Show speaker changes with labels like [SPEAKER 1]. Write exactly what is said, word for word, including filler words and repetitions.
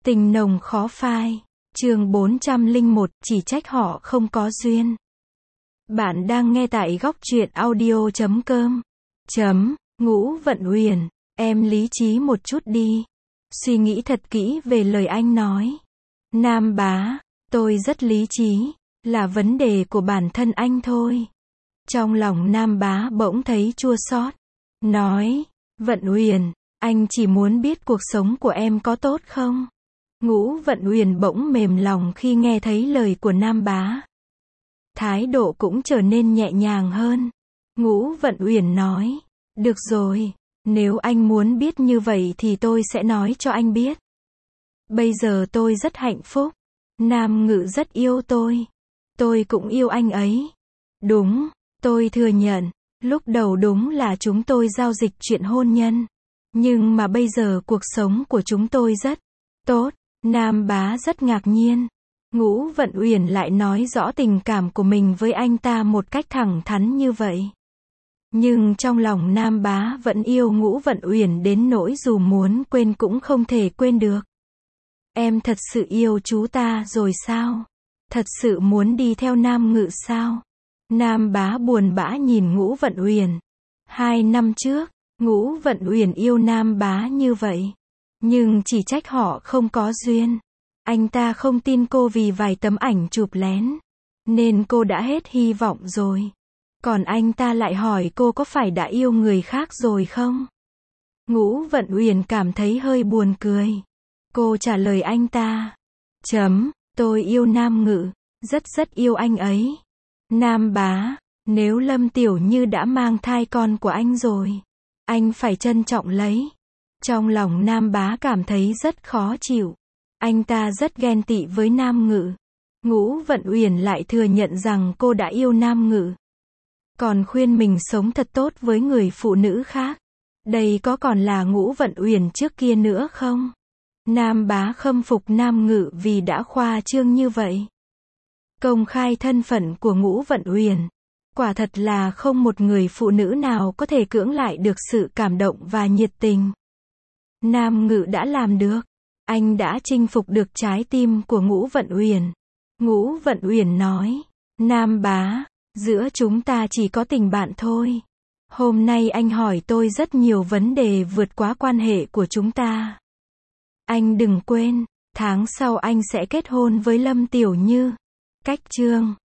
[SPEAKER 1] Tình nồng khó phai. Chương bốn trăm lẻ một, chỉ trách họ không có duyên. Bạn đang nghe tại góc truyện audio chấm com. Chấm, Ngũ Vận Uyển, em lý trí một chút đi. Suy nghĩ thật kỹ về lời anh nói. Nam bá, tôi rất lý trí, là vấn đề của bản thân anh thôi. Trong lòng Nam bá bỗng thấy chua xót, nói, Vận Uyển, anh chỉ muốn biết cuộc sống của em có tốt không? Ngũ Vận Uyển bỗng mềm lòng khi nghe thấy lời của Nam bá. Thái độ cũng trở nên nhẹ nhàng hơn. Ngũ Vận Uyển nói, được rồi, nếu anh muốn biết như vậy thì tôi sẽ nói cho anh biết. Bây giờ tôi rất hạnh phúc. Nam Ngự rất yêu tôi. Tôi cũng yêu anh ấy. Đúng, tôi thừa nhận, lúc đầu đúng là chúng tôi giao dịch chuyện hôn nhân. Nhưng mà bây giờ cuộc sống của chúng tôi rất tốt. Nam bá rất ngạc nhiên. Ngũ Vận Uyển lại nói rõ tình cảm của mình với anh ta một cách thẳng thắn như vậy. Nhưng trong lòng Nam bá vẫn yêu Ngũ Vận Uyển đến nỗi dù muốn quên cũng không thể quên được. Em thật sự yêu chú ta rồi sao? Thật sự muốn đi theo Nam Ngự sao? Nam bá buồn bã nhìn Ngũ Vận Uyển. Hai năm trước, Ngũ Vận Uyển yêu Nam bá như vậy. Nhưng chỉ trách họ không có duyên. Anh ta không tin cô vì vài tấm ảnh chụp lén. Nên cô đã hết hy vọng rồi. Còn anh ta lại hỏi cô có phải đã yêu người khác rồi không? Ngũ Vận Uyển cảm thấy hơi buồn cười. Cô trả lời anh ta. Chấm, tôi yêu Nam Ngự. Rất rất yêu anh ấy. Nam bá, nếu Lâm Tiểu Như đã mang thai con của anh rồi, anh phải trân trọng lấy. Trong lòng Nam bá cảm thấy rất khó chịu. Anh ta rất ghen tị với Nam Ngự. Ngũ Vận Uyển lại thừa nhận rằng cô đã yêu Nam Ngự. Còn khuyên mình sống thật tốt với người phụ nữ khác. Đây có còn là Ngũ Vận Uyển trước kia nữa không? Nam bá khâm phục Nam Ngự vì đã khoa trương như vậy. Công khai thân phận của Ngũ Vận Uyển. Quả thật là không một người phụ nữ nào có thể cưỡng lại được sự cảm động và nhiệt tình. Nam Ngự đã làm được. Anh đã chinh phục được trái tim của Ngũ Vận Uyển. Ngũ Vận Uyển nói, Nam bá, giữa chúng ta chỉ có tình bạn thôi. Hôm nay anh hỏi tôi rất nhiều vấn đề vượt quá quan hệ của chúng ta. Anh đừng quên, tháng sau anh sẽ kết hôn với Lâm Tiểu Như. Cách chương